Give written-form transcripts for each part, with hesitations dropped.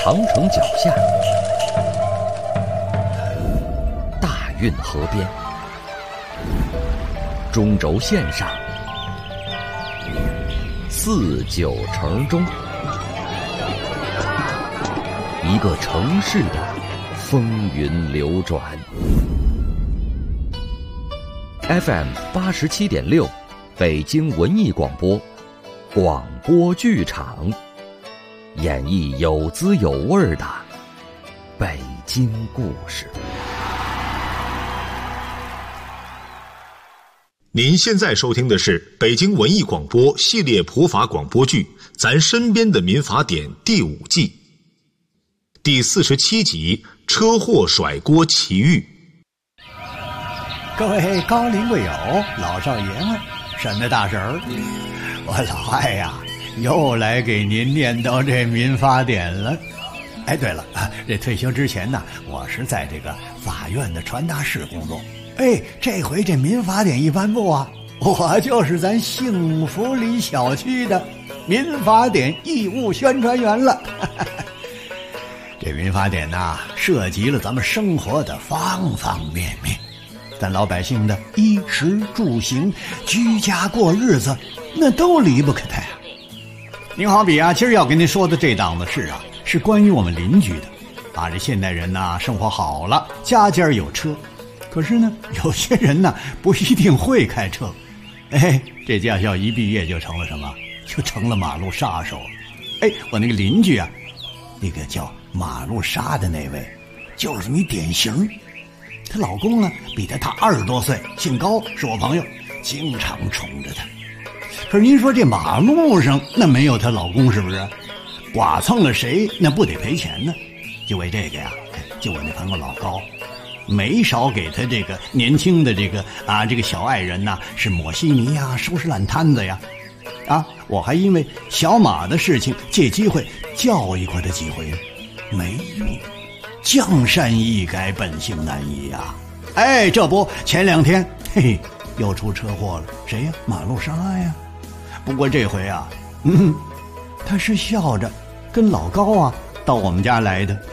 长城脚下，大运河边，中轴线上，四九城中，一个城市的风云流转。FM 87.6，北京文艺广播，广播剧场，演绎有滋有味的北京故事。 您现在收听的是北京文艺广播系列普法广播剧《咱身边的民法典》第5季第47集《车祸甩锅奇遇》。 各位高龄贵友、老少爷们，什么大婶儿，我老艾呀，又来给您念叨这民法典了。哎，对了，这退休之前呢，我是在这个法院的传达室工作。哎，这回这民法典一颁布啊，我就是咱幸福里小区的民法典义务宣传员了。这民法典呐，涉及了咱们生活的方方面面，咱老百姓的衣食住行、居家过日子，那都离不开它呀。您好比啊，今儿要跟您说的这档子事啊，是关于我们邻居的。这现代人呐，生活好了，家家有车，可是呢，有些人呢不一定会开车。哎，这驾校一毕业就成了什么？就成了马路杀手。哎，我那个邻居啊，那个叫马路杀的那位，就是这么一典型。她老公呢比她大20多岁，姓高，是我朋友，经常宠着她。可是您说这马路上那没有她老公是不是？剐蹭了谁那不得赔钱呢？就为这个呀，就我那朋友老高，没少给他这个年轻的这个小爱人呐，是抹稀泥呀，收拾烂摊子呀。我还因为小马的事情借机会教育过他几回，没用。江山易改，本性难移呀。哎，这不前2天，嘿嘿，又出车祸了。谁呀？马路杀呀。不过这回啊，他是笑着跟老高啊到我们家来的。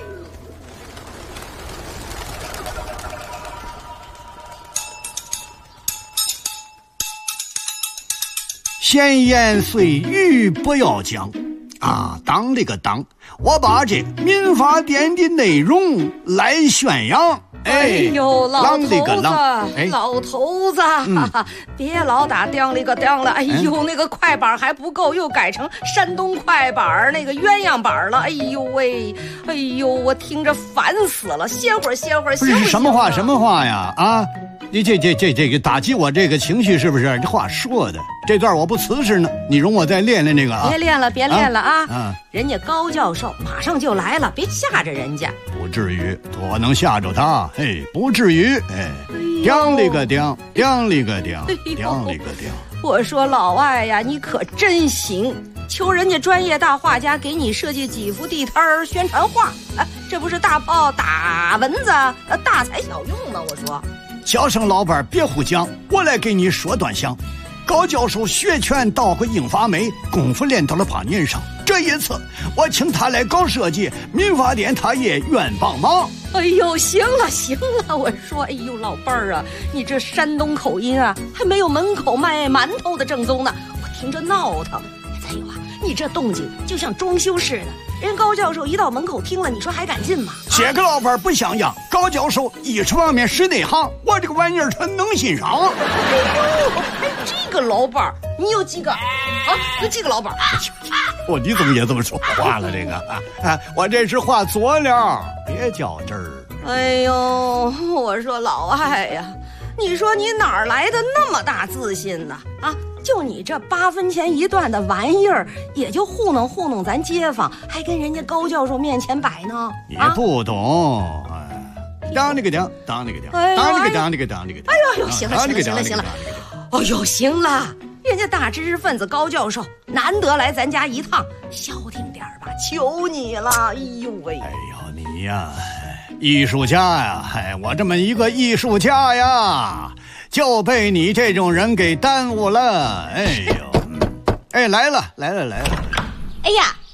闲言碎语不要讲当了个当，我把这民法典的内容来宣扬。 哎呦，老头子， 哎， 老头子，别老打当了个当了。哎呦，那个快板还不够，又改成山东快板那个鸳鸯板了。哎呦喂，哎呦，我听着烦死了。歇会儿， 不是什么话呀？你这个打击我这个情绪是不是？这话说的这段我不瓷实呢，你容我再练练这个啊！ 别练了啊！人家高教授马上就来了，别吓着人家。 不至于，我能吓着他？嘿，不至于。哎，叮了个叮，叮了个叮，叮了个叮。 我说老外呀，你可真行！求人家专业大画家给你设计几幅地摊宣传画，这不是大炮打蚊子，大材小用吗？我说。 小生老板别胡讲，我来给你说段详。高教授学拳到过英法美，功夫练到了8年上。这一次我请他来搞设计，民法典他也愿帮忙。 哎呦，行了，我说，哎呦，老伴儿啊，你这山东口音啊，还没有门口卖馒头的正宗呢，我听着闹腾。再有你这动静就像装修似的。人高教授一到门口听了，你说还敢进吗？ 这个老板不像样，高教授艺术方面是内行，我这个玩意儿他能欣赏。 这个老板你有几个这个老板你怎么也这么说话了？这个我这是画佐料，别较真儿。 哎呦，我说老艾呀，你说你哪儿来的那么大自信呢？就你这8分钱一段的玩意儿，也就糊弄咱街坊，还跟人家高教授面前摆呢？ 你不懂。当那个当，当那个当，当那个当那个当那个。 哎呦，行了。哎呦，行了，人家大知识分子高教授难得来咱家一趟，消停点吧，求你了。哎呦喂！ 哎呦，你呀，艺术家呀，我这么一个艺术家呀，就被你这种人给耽误了。哎呦，来了。 哎呀，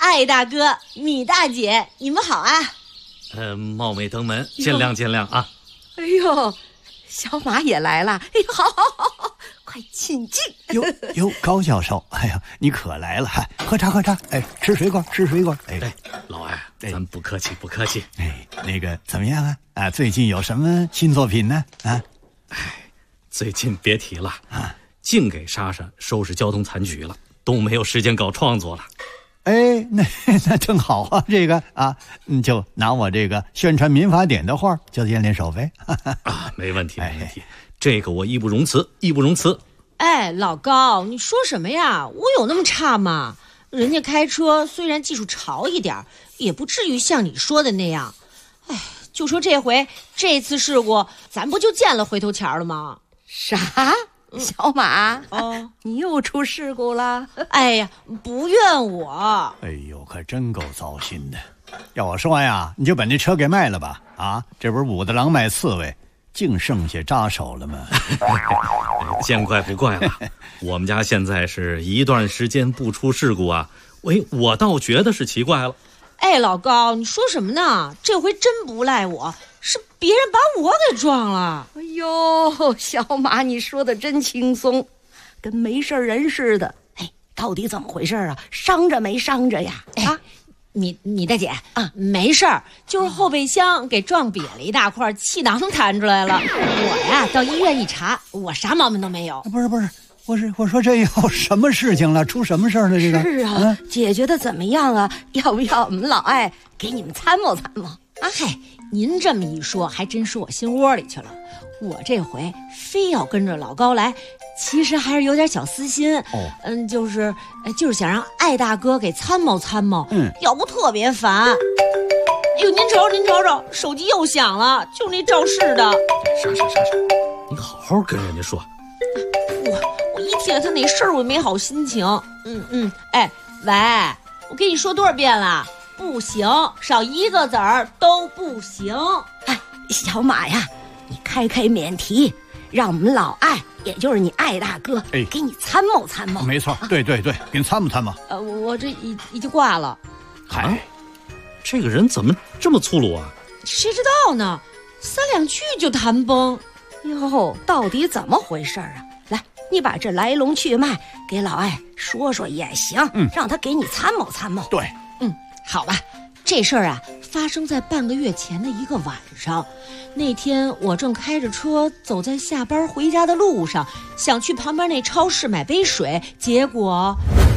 艾大哥、米大姐，你们好啊！ 冒昧登门，见谅见谅啊！ 哎呦，小马也来了！哎呦，好，快请进！ 哟，高教授，哎呀，你可来了！喝茶，哎，吃水果。哎， 老艾，咱不客气。 哎，那个怎么样啊？最近有什么新作品呢？ 最近别提了啊，净给莎莎收拾交通残局了，都没有时间搞创作了。 哎，那正好啊，这个啊，就拿我这个宣传民法典的画就练练手呗。 啊，没问题。这个我义不容辞。 哎，老高，你说什么呀？我有那么差吗？人家开车虽然技术潮一点，也不至于像你说的那样。哎，就说这次事故，咱不就见了回头钱了吗？ 啥？小马，你又出事故了？ 哎呀，不怨我。 哎呦，可真够糟心的。要我说呀，你就把那车给卖了吧。啊，这不是武大郎卖刺猬，净剩下扎手了吗？ 见怪不怪了。我们家现在是一段时间不出事故啊。我倒觉得是奇怪了。 哎，老高，你说什么呢？这回真不赖我，是别人把我给撞了。 哎呦，小马，你说的真轻松，跟没事人似的。哎，到底怎么回事啊？伤着没伤着呀？啊， 米大姐啊，没事儿，就是后备箱给撞瘪了一大块，气囊弹出来了。我呀，到医院一查，我啥毛病都没有。 不是，我说这有什么事情了？出什么事了？这个是啊，解决的怎么样啊？要不要我们老艾给你们参谋参谋？ 啊嘿，您这么一说，还真说我心窝里去了。我这回非要跟着老高来，其实还是有点小私心。就是想让艾大哥给参谋参谋。要不特别烦。哎呦，您瞅瞅，手机又响了，就那肇事的。 莎，你好好跟人家说。 我一听他那事儿，我没好心情。哎，喂，我跟你说多少遍了，不行，少一个子儿都不行。 哎，小马呀，你开免提，让我们老艾，也就是你艾大哥，给你参谋参谋。 没错，对，给你参谋参谋。 我这已经挂了。 嗨，这个人怎么这么粗鲁啊？ 谁知道呢？三两句就谈崩。 哟，到底怎么回事啊？来，你把这来龙去脉给老艾说说也行，让他给你参谋参谋。 对， 好吧。这事儿啊，发生在半个月前的一个晚上。那天我正开着车走在下班回家的路上，想去旁边那超市买杯水，结果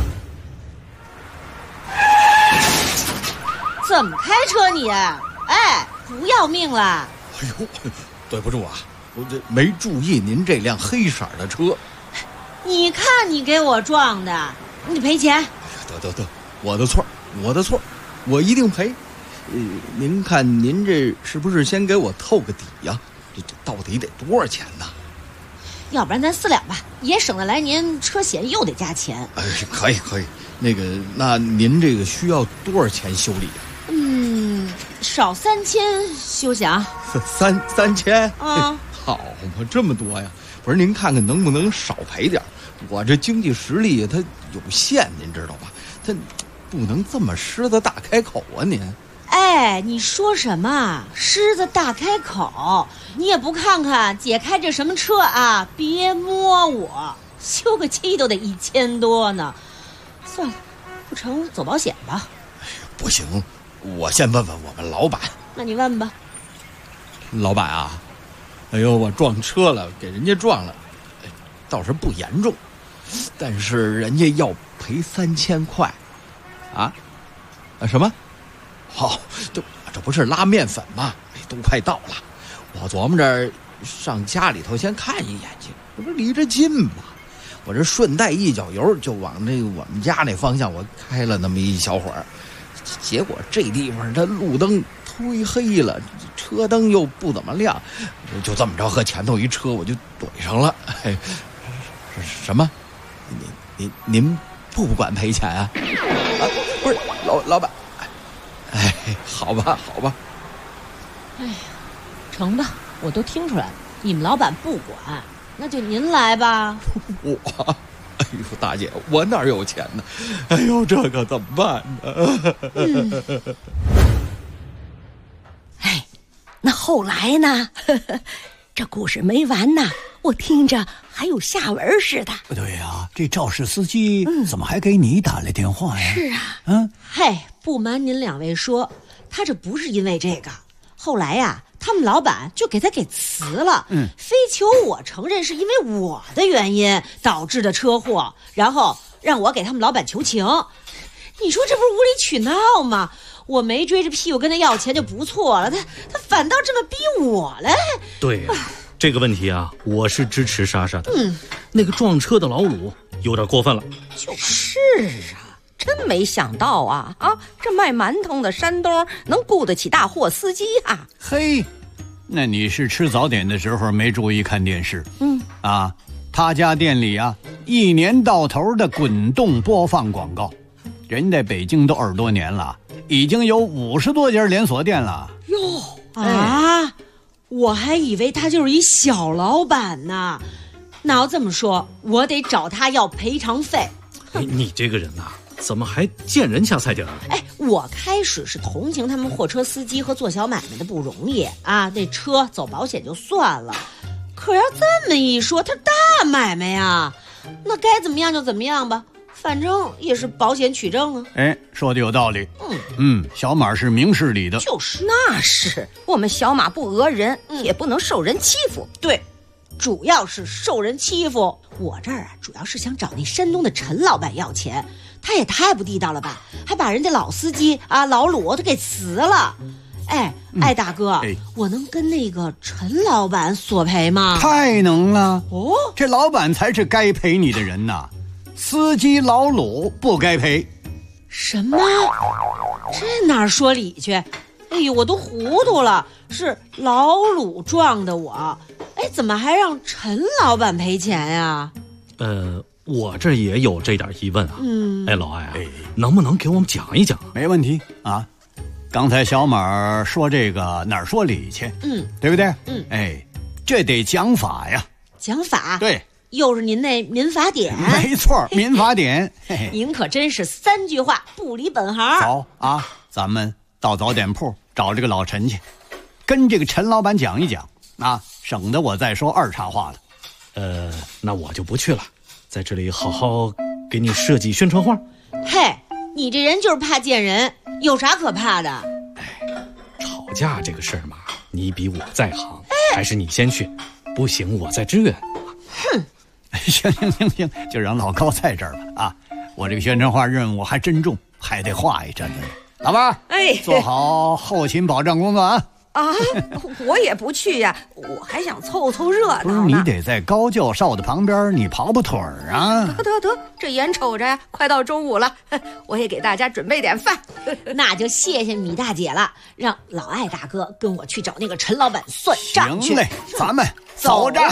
怎么开车你？哎，不要命了！ 哎呦，对不住啊，我这没注意您这辆黑色的车。 你看你给我撞的，你赔钱。 得，我的错，我一定赔。您看您这是不是先给我透个底呀？这到底得多少钱呢？ 要不然咱4两吧，也省得来年车险又得加钱。 可以。那您这个需要多少钱修理？ 少3000休想。 3000 啊？ 好嘛，这么多呀！不是，您看看能不能少赔点？我这经济实力它有限，您知道吧？它不能这么狮子大开口啊！您， 哎，你说什么狮子大开口？你也不看看姐开这什么车啊！别摸我，修个漆都得1000多呢。算了，不成走保险吧。 不行，我先问问我们老板。 那你问吧。 老板啊，哎呦，我撞车了，给人家撞了，倒是不严重，但是人家要赔3000块。什么？好，这不是拉面粉吗？都快到了，我琢磨着上家里头先看一眼去，这不是离着近吗？我这顺带一脚油就往我们家那方向我开了那么一小会儿，结果这地方它路灯忒黑了，车灯又不怎么亮，就这么着和前头一车我就怼上了。什么？您不管赔钱啊？不是老板。好吧。 哎呀，成吧，我都听出来了，你们老板不管，那就您来吧。 我， 呦，大姐，我哪有钱呢？哎呦，这可怎么办呢？ 哎，那后来呢？这故事没完呢，我听着还有下文似的。 对呀，这肇事司机怎么还给你打来电话呀？ 是啊， 嘿，不瞒您两位说，他这不是因为这个，后来呀，他们老板就给他给辞了，非求我承认是因为我的原因导致的车祸，然后让我给他们老板求情。你说这不是无理取闹吗？我没追着屁股跟他要钱就不错了，他反倒这么逼我了。 对呀，这个问题啊，我是支持莎莎的。那个撞车的老鲁有点过分了。 就是啊，真没想到啊，这卖馒头的山东能雇得起大货司机啊。 嘿，那你是吃早点的时候没注意看电视？他家店里啊，一年到头的滚动播放广告。人在北京都20多年了，已经有50多家连锁店了。 哟我还以为他就是一小老板呢。那要这么说，我得找他要赔偿费。 你这个人呐，怎么还见人下菜碟儿？ 我开始是同情他们货车司机和做小买卖的不容易啊，那车走保险就算了，可要这么一说，他大买卖呀，那该怎么样就怎么样吧。反正也是保险取证啊。 说的有道理。小马是明事理的。 就是那是，我们小马不讹人，也不能受人欺负。 对，主要是受人欺负。我这儿啊，主要是想找那山东的陈老板要钱，他也太不地道了吧，还把人家老司机老鲁他给辞了。艾大哥，我能跟那个陈老板索赔吗？ 太能了。这老板才是该赔你的人呐。司机老鲁不该赔。 什么？这哪说理去？哎呦，我都糊涂了，是老鲁撞的我，怎么还让陈老板赔钱呀？ 我这也有这点疑问啊。老艾能不能给我们讲一讲？ 没问题啊。刚才小马说这个哪儿说理去？对不对？这得讲法呀。 讲法？ 对。 又是您那民法典。 没错，民法典。 您可真是3句话不离本行。 走啊，咱们到早点铺找这个老陈去，跟这个陈老板讲一讲啊，省得我再说二茬话了。 那我就不去了，在这里好好给你设计宣传画。 你这人就是怕见人，有啥可怕的？ 吵架这个事儿嘛，你比我在行，还是你先去，不行我再支援。 行，就让老高在这儿吧啊！我这个宣传画任务还真重，还得画一阵子。老板，做好后勤保障工作啊！ 我也不去呀，我还想凑凑热闹呢。 不是你得在高教授的旁边，你跑跑腿儿啊！ 得，这眼瞅着呀，快到中午了，我也给大家准备点饭。 那就谢谢米大姐了，让老艾大哥跟我去找那个陈老板算账去。 行嘞，咱们走着。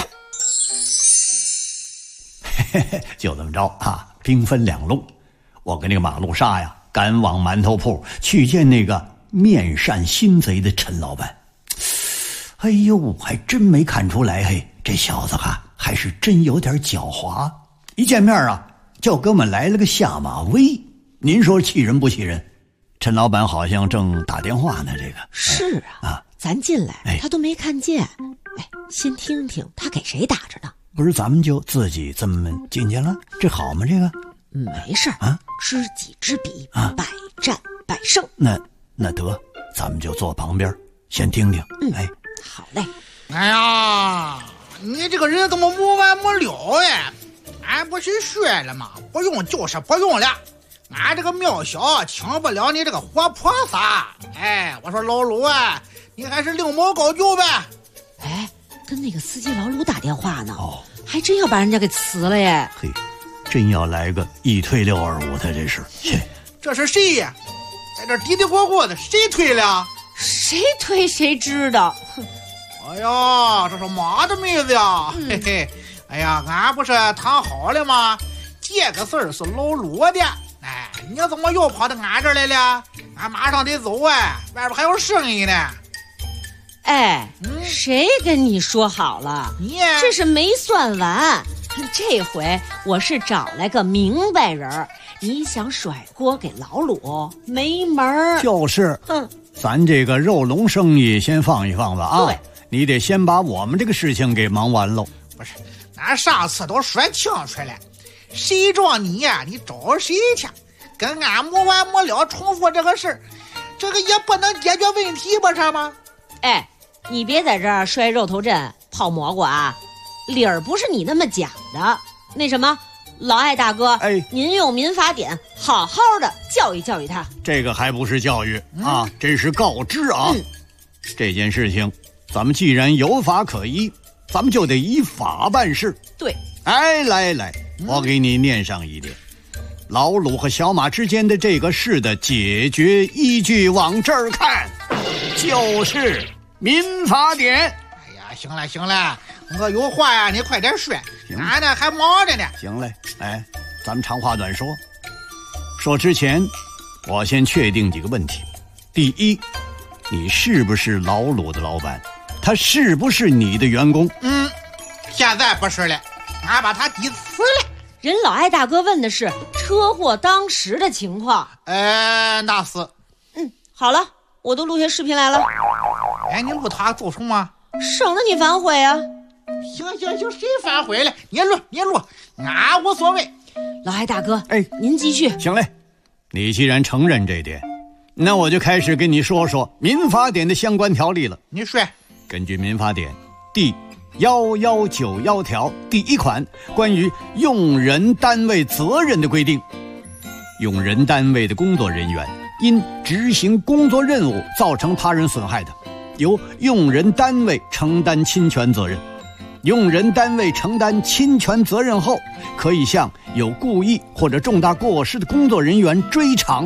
就这么着啊，兵分2路，我跟那个马路杀呀，赶往馒头铺去见那个面善心贼的陈老板。哎呦，还真没看出来，这小子还是真有点狡猾。一见面啊，就给我们来了个下马威。您说气人不气人？陈老板好像正打电话呢，这个是啊，咱进来他都没看见。先听听他给谁打着呢？ 不是，咱们就自己这么进去了，这好吗？这个没事啊，知己知彼，百战百胜。 那得，咱们就坐旁边先听听。 好嘞。 哎呀，你这个人怎么没完没了呀？俺不是说了吗？不用就是不用了。俺这个庙小，请不了你这个活菩萨。我说老鲁啊，你还是另谋高就呗。 跟那个司机老鲁打电话呢，还真要把人家给辞了耶！ 真要来个一推6、2、5的，这是。 这是谁呀？在这嘀嘀咕咕的，谁推了？ 谁推谁知道。 哎呀，这是妈的妹子呀！哎呀，俺不是谈好了吗？这个事儿是老鲁的。你怎么又跑到俺这儿来了？俺马上得走外边还有生意呢。 谁跟你说好了？ 你这是没算完， 这回我是找来个明白人儿，你想甩锅给老鲁没门儿。 就是，咱这个肉笼生意先放一放吧啊！ 对， 你得先把我们这个事情给忙完喽。 不是，俺上次都说清楚了，谁找你呀，你找谁去？跟俺没完没了重复这个事儿，这个也不能解决问题，不是吗？ 哎，你别在这儿摔肉头阵泡蘑菇啊！理儿不是你那么讲的。那什么，老艾大哥，您用民法典好好的教育教育他。 这个还不是教育啊，这是告知啊。这件事情，咱们既然有法可依，咱们就得依法办事。 对， 来，我给你念上一点。老鲁和小马之间的这个事的解决依据，往这儿看，就是民法典。 哎呀，行了，我有话呀，你快点说，俺呢还忙着呢。 行嘞，咱们长话短说。说之前，我先确定几个问题。第一，你是不是老鲁的老板？他是不是你的员工？ 现在不是了，俺把他抵辞了。 人老艾大哥问的是车祸当时的情况。 那是。 好了，我都录下视频来了。 你录他做什么？ 省得你反悔啊。 行，谁反悔了？你录，俺无所谓。 老艾大哥，您继续。 行嘞，你既然承认这点，那我就开始跟你说说民法典的相关条例了。 你说。 根据民法典第1191条第1款关于用人单位责任的规定，用人单位的工作人员因执行工作任务造成他人损害的，由用人单位承担侵权责任。用人单位承担侵权责任后，可以向有故意或者重大过失的工作人员追偿。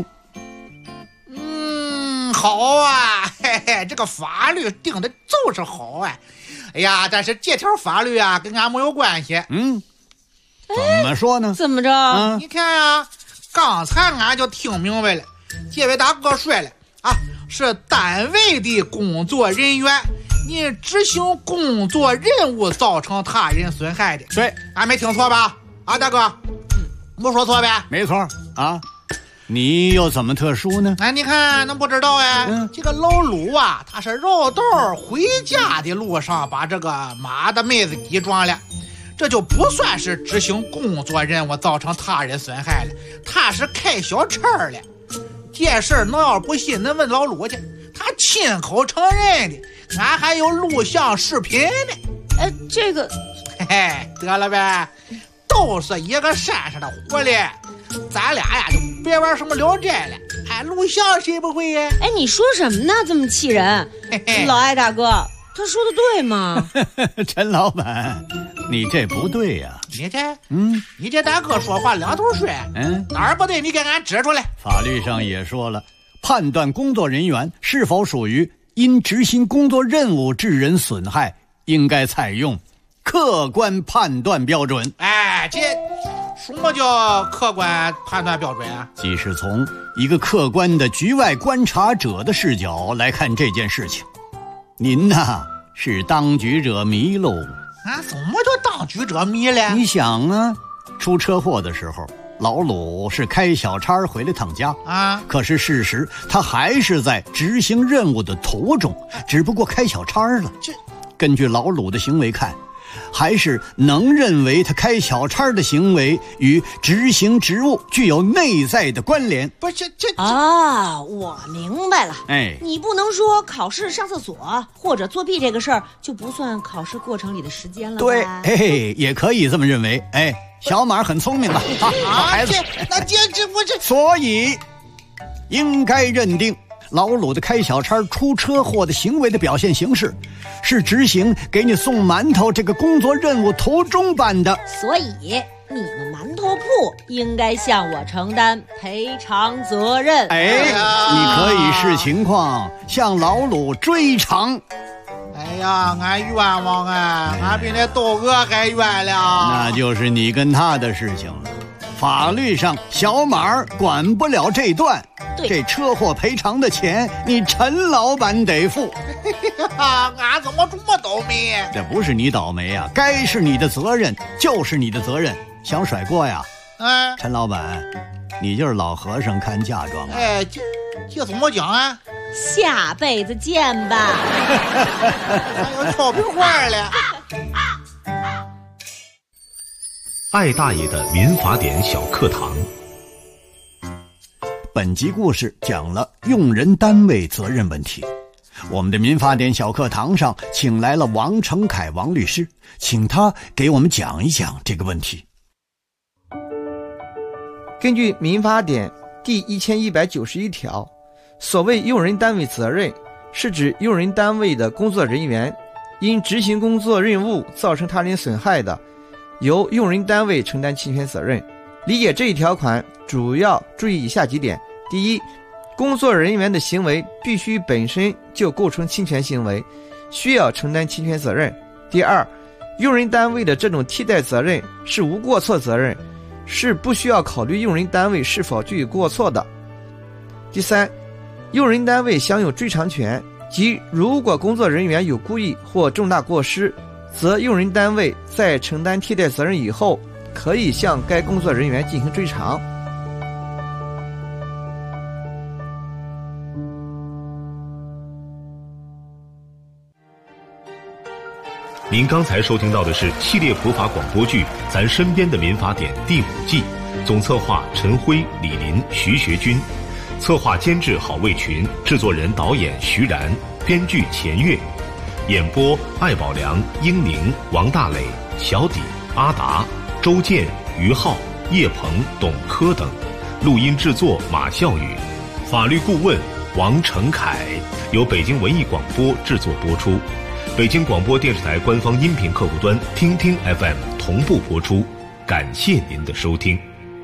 好啊，这个法律定的就是好啊。哎呀，但是这条法律啊跟俺没有关系。 怎么说呢？ 怎么着？ 你看呀，刚才俺就听明白了，这位大哥说了啊，是单位的工作人员因执行工作任务造成他人损害的。 对， 俺没听错吧？啊，大哥，没说错呗？ 没错啊。你又怎么特殊呢？ 你看能不知道这个老鲁啊，他是绕道回家的路上把这个马的妹子给撞了，这就不算是执行工作任务造成他人损害了，他是开小差了。这事儿能要不信，能问老鲁去，他亲口承认的，俺还有录像视频呢。 这个， 得了呗，都是一个山上的狐狸，咱俩呀就别玩什么聊斋了。录像谁不会呀？ 你说什么呢？这么气人？老艾大哥，他说的对吗？ 陈老板，你这不对呀。 你这大哥说话两头说。哪儿不对你给俺指出来。 法律上也说了，判断工作人员是否属于因执行工作任务致人损害，应该采用客观判断标准。 这什么叫客观判断标准啊？ 即是从一个客观的局外观察者的视角来看这件事情。您呐，是当局者迷喽。 怎么就当局者迷了？ 你想啊，出车祸的时候，老鲁是开小差回来趟家可是事实他还是在执行任务的途中，只不过开小差了。根据老鲁的行为看，还是能认为他开小差的行为与执行职务具有内在的关联。 不是我明白了。你不能说考试上厕所或者作弊这个事儿就不算考试过程里的时间了吧？ 对，也可以这么认为。小马很聪明吧？好孩子。 这不是， 所以应该认定老鲁的开小差出车祸的行为的表现形式是执行给你送馒头这个工作任务途中办的。 所以你们馒头铺应该向我承担赔偿责任。 你可以视情况向老鲁追偿。 俺冤枉俺比那窦娥还冤了。 那就是你跟他的事情了。 法律上小马管不了这段，这车祸赔偿的钱你陈老板得付。 俺怎么这么倒霉？ 这不是你倒霉啊，该是你的责任就是你的责任。想甩锅呀？陈老板，你就是老和尚看嫁妆啊？ 这怎么讲啊？ 下辈子见吧。 还有俏皮话了。 艾大爷的民法典小课堂。 本集故事讲了用人单位责任问题。我们的民法典小课堂上请来了王成凯王律师，请他给我们讲一讲这个问题。 根据民法典第1191条，所谓用人单位责任，是指用人单位的工作人员因执行工作任务造成他人损害的，由用人单位承担侵权责任。理解这一条款主要注意以下几点：第一，工作人员的行为必须本身就构成侵权行为，需要承担侵权责任。第二，用人单位的这种替代责任是无过错责任，是不需要考虑用人单位是否具有过错的。第三，用人单位享有追偿权，即如果工作人员有故意或重大过失，则用人单位在承担替代责任以后，可以向该工作人员进行追偿。 您刚才收听到的是系列普法广播剧《咱身边的民法典》第5季，总策划陈辉、李林、徐学军，策划监制郝卫群，制作人导演徐然，编剧钱月，演播艾宝良、英宁、王大磊、小底、阿达、周健、于浩、叶鹏、董科等，录音制作马笑宇，法律顾问王成凯，由北京文艺广播制作播出。北京广播电视台官方音频客户端听听 FM 同步播出，感谢您的收听。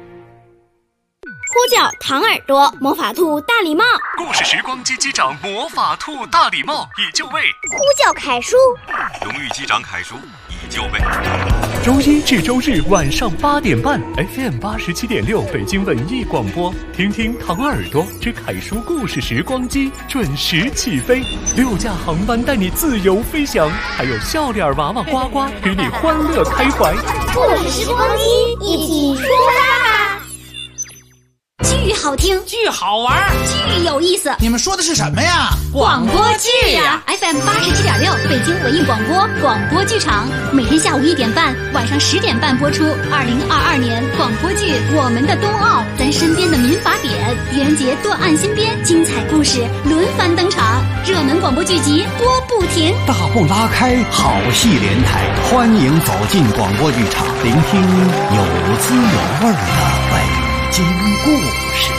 呼叫唐耳朵魔法兔大礼帽， 故事时光机机长魔法兔大礼帽已就位， 呼叫凯叔， 荣誉机长凯叔已就位。周一至周日晚上8点半 FM 87.6北京文艺广播，听听唐耳朵之凯叔故事时光机准时起飞，6架航班带你自由飞翔，还有笑脸娃娃呱呱与你欢乐开怀。 故事时光机一起出发吧！巨好听， 巨好玩， 巨有意思。 你们说的是什么呀？ 广播剧呀 ！FM 87.6北京文艺广播广播剧场，每天下午1点半，晚上10点半播出。2022年广播剧《我们的冬奥》，咱身边的民法典，愚人节断案新编，精彩故事轮番登场，热门广播剧集播不停。 大步拉开，好戏连台，欢迎走进广播剧场，聆听有滋有味的北京故事。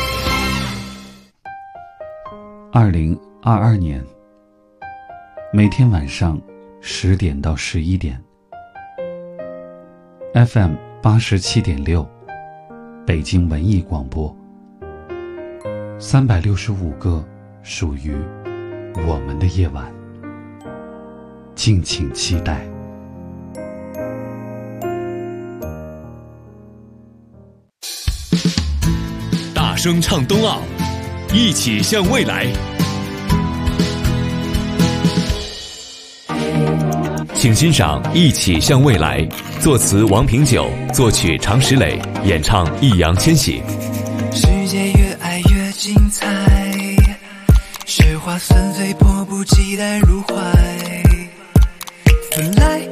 2022年，每天晚上10点到11点 FM 87.6北京文艺广播，365个属于我们的夜晚，敬请期待。 大声唱冬奥，一起向未来。请欣赏《一起向未来》，作词王平久，作曲常石磊，演唱易烊千玺。 世界越爱越精彩，雪花纷飞，迫不及待入怀。Fly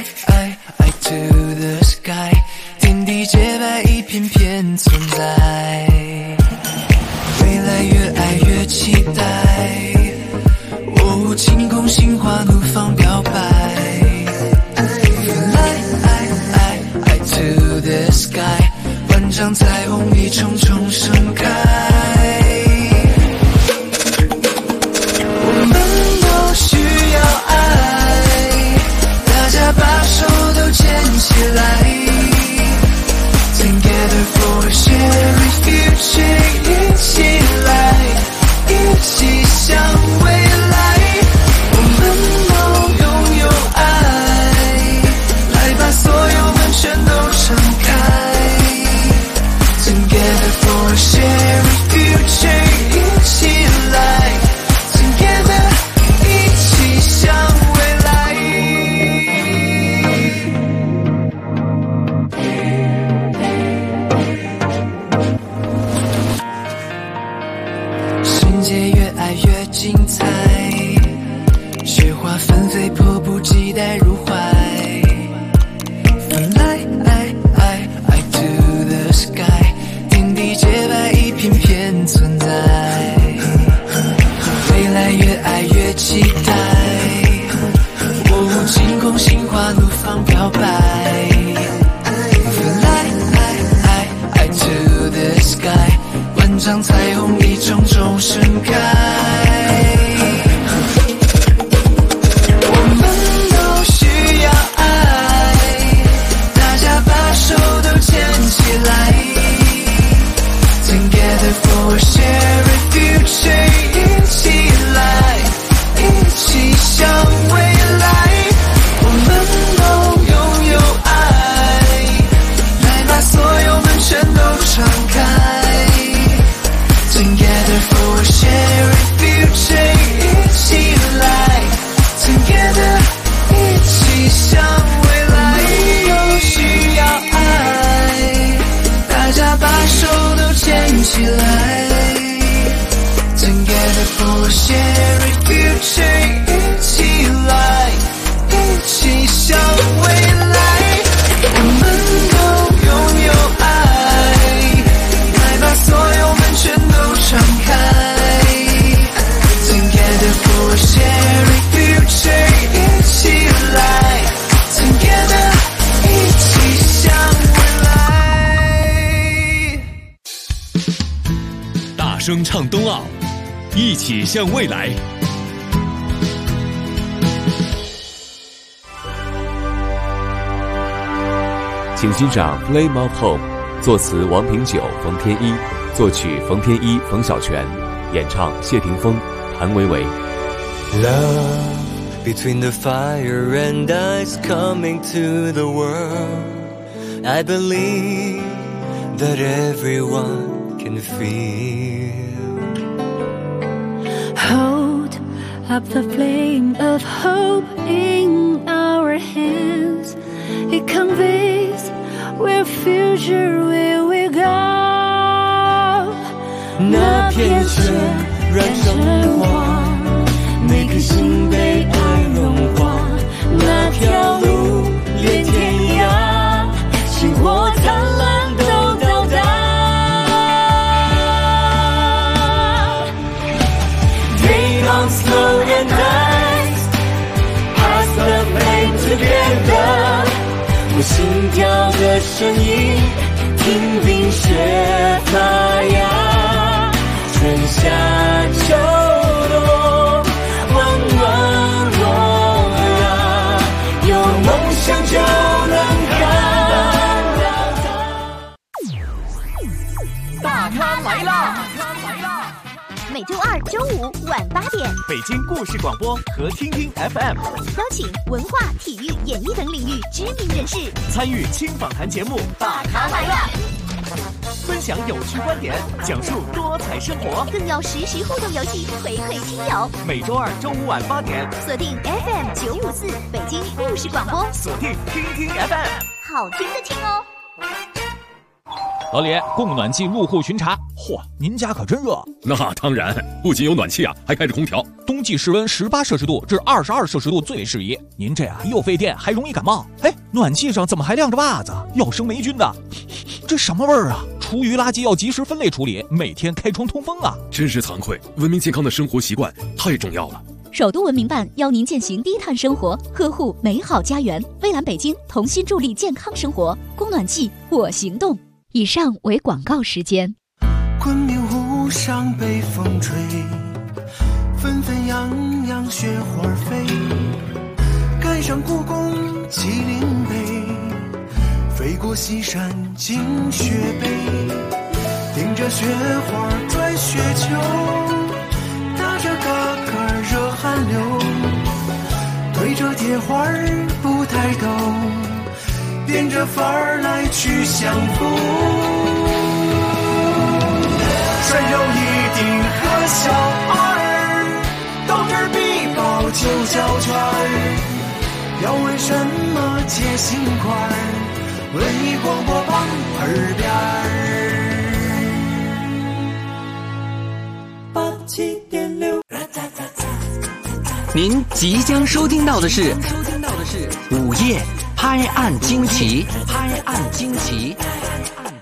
to the sky， 天地洁白，一片片存在。未来越爱越期待，晴空心花怒放表白。Fly to the sky， 万丈彩虹一重重盛开。我们都需要爱，大家精彩，雪花纷飞，迫不及待入怀。Fly to the sky， 天地洁白，一片片存在。未来越爱越期待，我无惊恐，心花怒放飘摆。Fly to the sky， 万丈彩虹一种种盛开。我们都需要爱，大家把手都牵起来。Together for a shared future， 一起来，一起向未来。我们都拥有爱，来把所有门全都敞开。Together for a shared future， 一起来 Together， 一起向未来。都需要爱，大家把手都牵起来。Together for a shared future， 一起来，一起向未来。我们都拥有爱，来把所有门全都敞开。Together for a shared future， 一起来 Together， 一起向未来。 大声唱冬奥，一起向未来。 请欣赏《Flame of Hope》，作词王平久、冯天一，作曲冯天一、冯小泉，演唱谢霆锋、谭维维。 Love between the fire and ice coming to the world. I believe that everyone can feel. Hold up the flame of hope in our hands. It conveys where future will we go. 那片雪燃成花，每颗心被爱融化。那条路连天涯，星火灿烂都到达。Day on slow and ice, pass the flame together。我心跳的声音，听冰雪发芽，春夏秋冬，温暖我啊，有梦想就能看到它。 大咖来啦！ 每周二、周五晚8点， 北京故事广播和听听 FM 邀请文化、体育、演艺等领域知名人士参与轻访谈节目《大咖来啦》，分享有趣观点，讲述多彩生活， 更有实时互动游戏回馈听友。 每周二、周五晚8点， 锁定 FM 954北京故事广播， 锁定听听 FM， 好听的听哦。 老李，供暖季入户巡查。嚯，您家可真热。 那当然，不仅有暖气啊，还开着空调。 冬季室温18摄氏度至22摄氏度最适宜。您这又费电，还容易感冒。哎，暖气上怎么还晾着袜子？要生霉菌的。这什么味儿啊？厨余垃圾要及时分类处理，每天开窗通风啊。 真是惭愧，文明健康的生活习惯太重要了。 首都文明办邀您践行低碳生活，呵护美好家园。蔚蓝北京同心助力健康生活，供暖季我行动。以上为广告时间。 昆明湖上北风吹，纷纷扬扬雪花飞，赶上故宫麒麟碑，飞过西山进雪碑，顶着雪花转雪球，打着嘎嘎热汗流，对着铁花不抬头，变着法儿来去相逢。山有一定和小儿，斗智必报就叫圈儿。要问什么解心块儿，文艺广播榜耳边儿。87.6 您即将收听到的是午夜拍案惊奇。